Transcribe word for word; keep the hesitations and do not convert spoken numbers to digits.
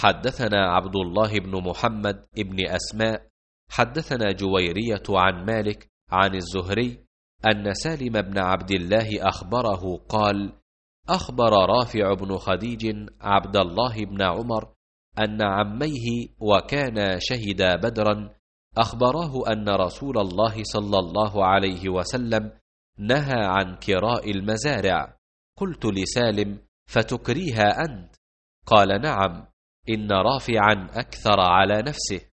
حدثنا عبد الله بن محمد بن أسماء حدثنا جويرية عن مالك عن الزهري أن سالم بن عبد الله أخبره قال: أخبر رافع بن خديج عبد الله بن عمر أن عميه وكانا شهدا بدرا أخبراه أن رسول الله صلى الله عليه وسلم نهى عن كراء المزارع. قلت لسالم: فتكريها أنت؟ قال: نعم، إن رافعا أكثر على نفسه.